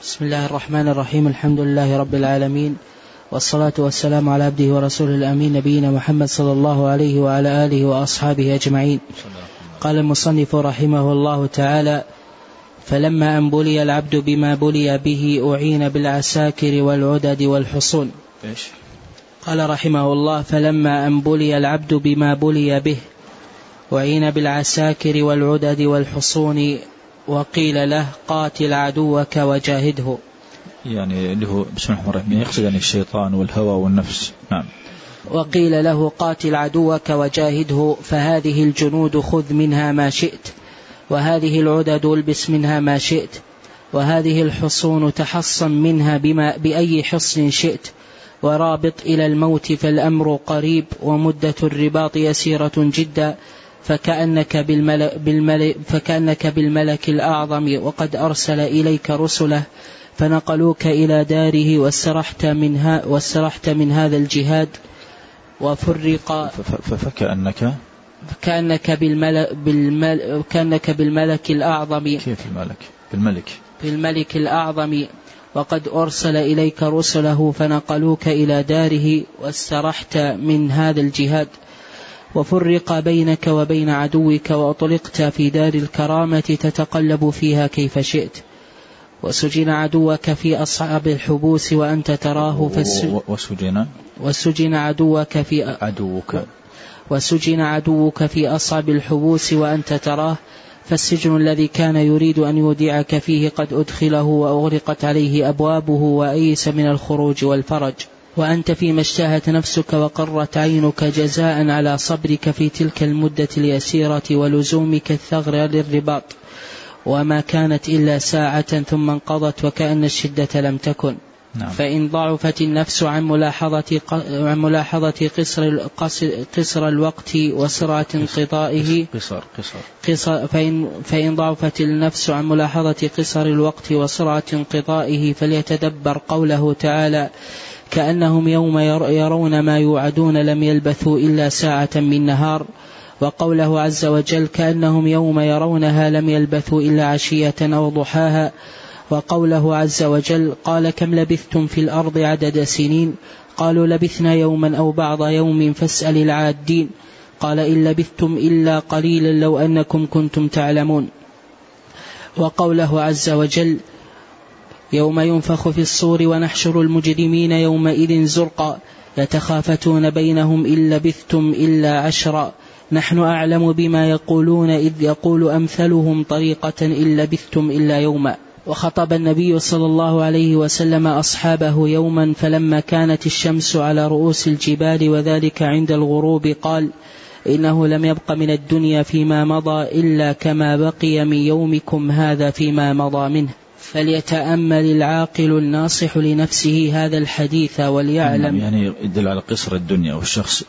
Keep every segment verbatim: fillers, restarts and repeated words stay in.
بسم الله الرحمن الرحيم. الحمد لله رب العالمين، والصلاة والسلام على عبده ورسوله الأمين نبينا محمد صلى الله عليه وعلى آله وأصحابه أجمعين. قال المصنف رحمه الله تعالى: فلما أن بلي العبد بما بلي به أعين بالعساكر والعدد والحصون. إيش؟ قال رحمه الله: فلما أن بلي العبد بما بلي به أعين بالعساكر والعدد والحصون، وقيل له: قاتل عدوك وجاهده. يعني اللي هو بسم الله الرحمن الرحيم يقصد يعني الشيطان والهوى والنفس. نعم. وقيل له: قاتل عدوك وجاهده، فهذه الجنود خذ منها ما شئت، وهذه العدد البس منها ما شئت، وهذه الحصون تحصن منها بما بأي حصن شئت، ورابط إلى الموت فالأمر قريب، ومدة الرباط يسيرة جدا، فكأنك بالملك, بالملك, فكأنك بالملك الأعظم، وقد أرسل إليك رسله فنقلوك إلى داره، واسترحت من, واسترحت من هذا الجهاد وفرق. فكأنك كأنك بالملك, بالملك, كأنك بالملك الأعظم. كيف الملك؟ بالملك بالملك الأعظم، وقد أرسل إليك رسله فنقلوك إلى داره، واسترحت من هذا الجهاد، وفرق بينك وبين عدوك، وأطلقت في دار الكرامة تتقلب فيها كيف شئت، وسجن عدوك في أصعب الحبوس وأنت تراه فالسجن وسجن وسجن عدوك في عدوك وسجن عدوك في أصعب الحبوس وأنت تراه، فالسجن الذي كان يريد أن يودعك فيه قد أدخله، وأغلقت عليه أبوابه، وأيس من الخروج والفرج، وأنت فيما اشتهت نفسك وقرت عينك جزاء على صبرك في تلك المدة اليسيرة ولزومك الثغر للرباط، وما كانت إلا ساعة ثم انقضت وكأن الشدة لم تكن. نعم. فإن ضعفت النفس عن ملاحظة عن ملاحظة قصر قصر الوقت وسرعة انقضائه قصر قصر قصر فإن فإن ضعفت النفس عن ملاحظة قصر الوقت وسرعة انقضائه، فليتدبر قوله تعالى: كأنهم يوم يرون ما يوعدون لم يلبثوا إلا ساعة من نهار، وقوله عز وجل: كأنهم يوم يرونها لم يلبثوا إلا عشية أو ضحاها، وقوله عز وجل: قال كم لبثتم في الأرض عدد سنين، قالوا لبثنا يوما أو بعض يوم فاسأل العادين، قال إن لبثتم إلا قليلا لو أنكم كنتم تعلمون. وقوله عز وجل: يوم ينفخ في الصور ونحشر المجرمين يومئذ زرقا يتخافتون بينهم إن لبثتم إلا عشرا نحن أعلم بما يقولون إذ يقول أمثلهم طريقة إن لبثتم إلا يوما. وخطب النبي صلى الله عليه وسلم أصحابه يوما، فلما كانت الشمس على رؤوس الجبال وذلك عند الغروب قال: إنه لم يبق من الدنيا فيما مضى إلا كما بقي من يومكم هذا فيما مضى منه، فليتأمل العاقل الناصح لنفسه هذا الحديث وليعلم. يعني يدل على قصر الدنيا، والشخص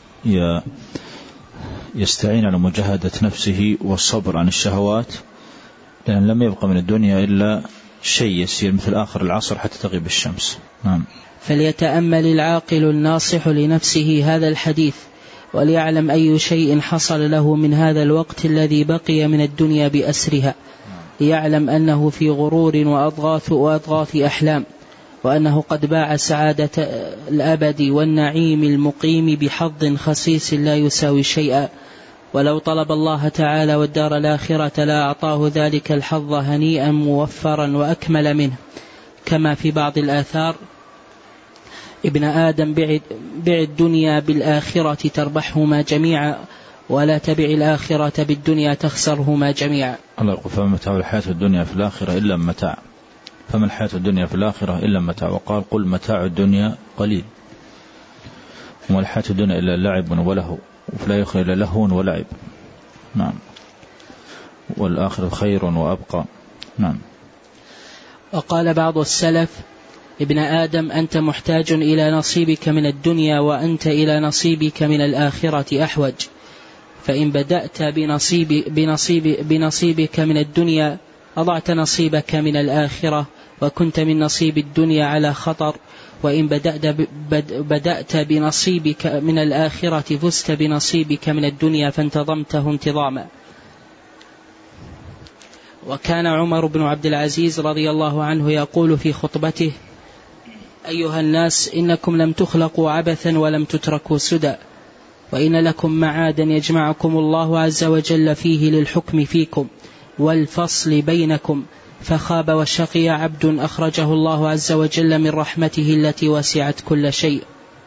يستعين على مجاهدة نفسه والصبر عن الشهوات، لأن لم يبق من الدنيا إلا شيء يسير مثل آخر العصر حتى تغيب الشمس. نعم. فليتأمل العاقل الناصح لنفسه هذا الحديث وليعلم أي شيء حصل له من هذا الوقت الذي بقي من الدنيا بأسرها، ليعلم أنه في غرور وأضغاث وأضغاث أحلام، وأنه قد باع سعادة الأبد والنعيم المقيم بحظ خسيس لا يساوي شيئا، ولو طلب الله تعالى والدار الآخرة لا أعطاه ذلك الحظ هنيئا موفرا وأكمل منه، كما في بعض الآثار: ابن آدم بع الدنيا بالآخرة تربحهما جميعا، ولا تبع الآخرة بالدنيا تخسرهما جميعا. الله يقول: فما متاع الحياة الدنيا في الآخرة إلا متاع، فما الحياة الدنيا في الآخرة إلا متاع، وقال: قل متاع الدنيا قليل، وما الحياة الدنيا إلا لعب وله، وفلا يخير إلا لهون ولعب. نعم. والآخرة خير وأبقى. نعم. وقال بعض السلف: ابن آدم أنت محتاج إلى نصيبك من الدنيا، وأنت إلى نصيبك من الآخرة أحوج، فإن بدأت بنصيب بنصيب بنصيبك من الدنيا أضعت نصيبك من الآخرة، وكنت من نصيب الدنيا على خطر، وإن بدأت بنصيبك من الآخرة فزت بنصيبك من الدنيا فانتظمته انتظاما. وكان عمر بن عبد العزيز رضي الله عنه يقول في خطبته: أيها الناس، إنكم لم تخلقوا عبثا ولم تتركوا سدى، وإن لكم معادا يجمعكم الله عز وجل فيه للحكم فيكم والفصل بينكم، فخاب وشقي عبد أخرجه الله عز وجل من رحمته التي وسعت كل شيء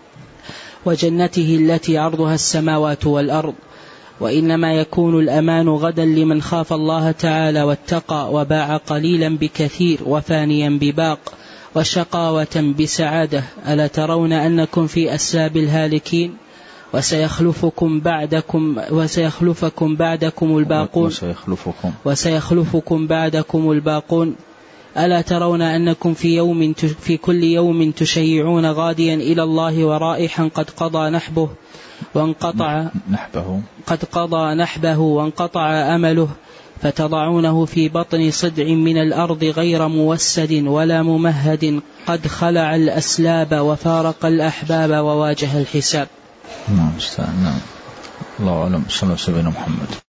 وجنته التي عرضها السماوات والأرض. وإنما يكون الأمان غدا لمن خاف الله تعالى واتقى وباع قليلا بكثير وفانيا بباق وشقاوة بسعادة. ألا ترون أنكم في أسلاب الهالكين وسيخلفكم بعدكم وسيخلفكم بعدكم الباقون وسيخلفكم, وسيخلفكم بعدكم الباقون. ألا ترون أنكم في يوم في كل يوم تشيعون غاديا إلى الله ورائحا قد قضى نحبه وانقطع نحبه قد قضى نحبه وانقطع أمله، فتضعونه في بطن صدع من الأرض غير موسد ولا ممهد، قد خلع الأسلاب وفارق الأحباب وواجه الحساب. نعم. الله أعلم. صلى الله عليه وسلم محمد.